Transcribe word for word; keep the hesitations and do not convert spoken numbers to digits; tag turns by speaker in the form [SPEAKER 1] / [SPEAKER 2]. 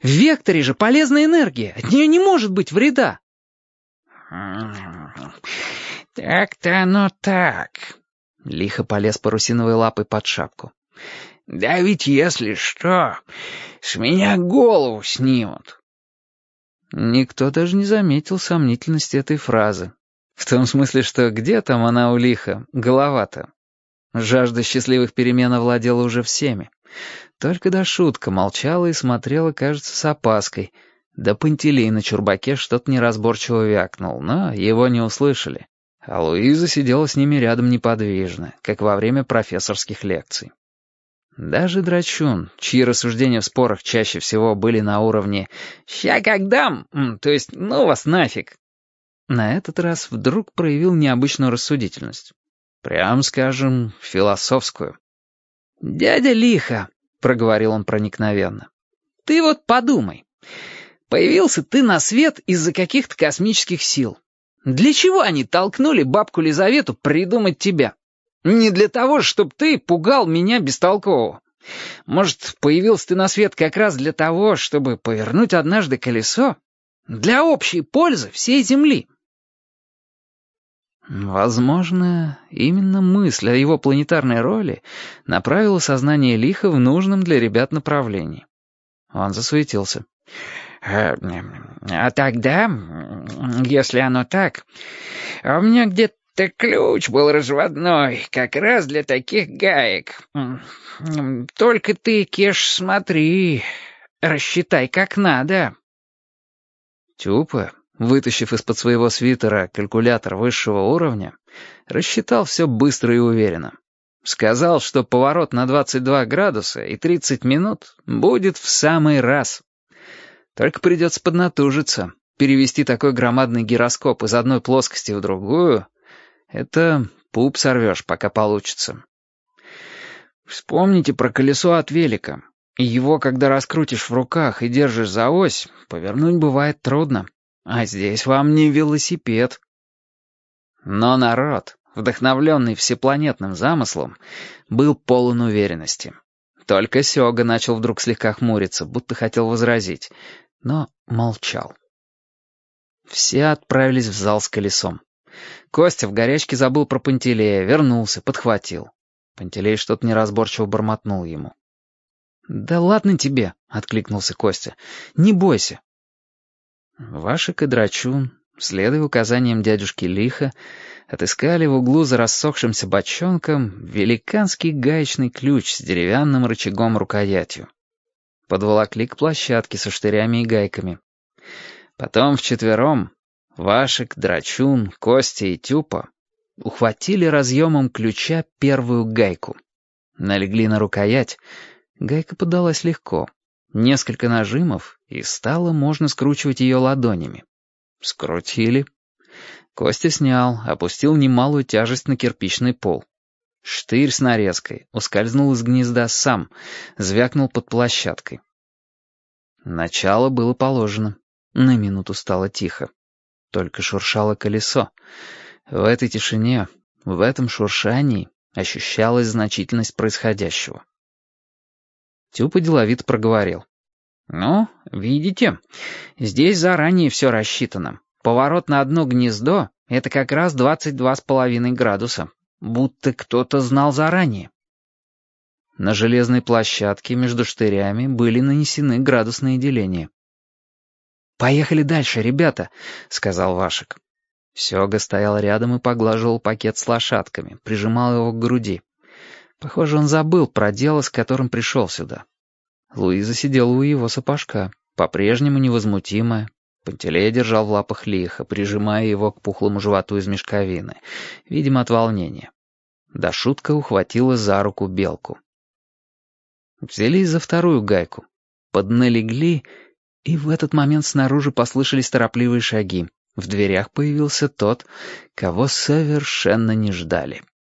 [SPEAKER 1] векторе же полезная энергия, от нее не может быть вреда».
[SPEAKER 2] «Так-то оно так», — лихо полез парусиновой лапой под шапку. «Да ведь если что, с меня голову снимут».
[SPEAKER 1] Никто даже не заметил сомнительности этой фразы. В том смысле, что где там она у лиха, голова-то? Жажда счастливых перемен овладела уже всеми. Только да шутка молчала и смотрела, кажется, с опаской. Да Пантелей на чурбаке что-то неразборчиво вякнул, но его не услышали. А Луиза сидела с ними рядом неподвижно, как во время профессорских лекций. Даже Драчун, чьи рассуждения в спорах чаще всего были на уровне «ща как дам», то есть «ну вас нафиг», на этот раз вдруг проявил необычную рассудительность. Прям скажем, философскую. «Дядя Лиха», — проговорил он проникновенно, — «ты вот подумай. Появился ты на свет из-за каких-то космических сил. Для чего они толкнули бабку Лизавету придумать тебя? Не для того, чтобы ты пугал меня бестолкового. Может, появился ты на свет как раз для того, чтобы повернуть однажды колесо? Для общей пользы всей Земли». Возможно, именно мысль о его планетарной роли направила сознание лиха в нужном для ребят направлении. Он засуетился.
[SPEAKER 2] «А, а тогда, если оно так, у меня где-то ключ был разводной, как раз для таких гаек. Только ты, Кеш, смотри, рассчитай как надо».
[SPEAKER 1] Тюпа, вытащив из-под своего свитера калькулятор высшего уровня, рассчитал все быстро и уверенно. Сказал, что поворот на двадцать два градуса и тридцать минут будет в самый раз. Только придется поднатужиться. Перевести такой громадный гироскоп из одной плоскости в другую — это пуп сорвешь, пока получится. Вспомните про колесо от велика. Его, когда раскрутишь в руках и держишь за ось, повернуть бывает трудно. А здесь вам не велосипед. Но народ, вдохновленный всепланетным замыслом, был полон уверенности. Только Сёга начал вдруг слегка хмуриться, будто хотел возразить, но молчал. Все отправились в зал с колесом. Костя в горячке забыл про Пантелея, вернулся, подхватил. Пантелей что-то неразборчиво бормотнул ему. «Да ладно тебе», — откликнулся Костя, — «не бойся». Вашик и Драчун, следуя указаниям дядюшки Лиха, отыскали в углу за рассохшимся бочонком великанский гаечный ключ с деревянным рычагом-рукоятью. Подволокли к площадке со штырями и гайками. Потом вчетвером Вашик, Драчун, Костя и Тюпа ухватили разъемом ключа первую гайку. Налегли на рукоять, гайка подалась легко. Несколько нажимов, и стало можно скручивать ее ладонями. Скрутили. Костя снял, опустил немалую тяжесть на кирпичный пол. Штырь с нарезкой ускользнул из гнезда сам, звякнул под площадкой. Начало было положено. На минуту стало тихо. Только шуршало колесо. В этой тишине, в этом шуршании ощущалась значительность происходящего. Тюпа деловито проговорил. «Ну, видите, здесь заранее все рассчитано. Поворот на одно гнездо — это как раз двадцать два с половиной градуса. Будто кто-то знал заранее». На железной площадке между штырями были нанесены градусные деления. «Поехали дальше, ребята», — сказал Вашик. Сёга стоял рядом и поглаживал пакет с лошадками, прижимал его к груди. Похоже, он забыл про дело, с которым пришел сюда. Луиза сидела у его сапожка, по-прежнему невозмутимая. Пантелей держал в лапах лиха, прижимая его к пухлому животу из мешковины, видимо, от волнения. Дашутка ухватила за руку белку. Взялись за вторую гайку, подналегли, и в этот момент снаружи послышались торопливые шаги. В дверях появился тот, кого совершенно не ждали.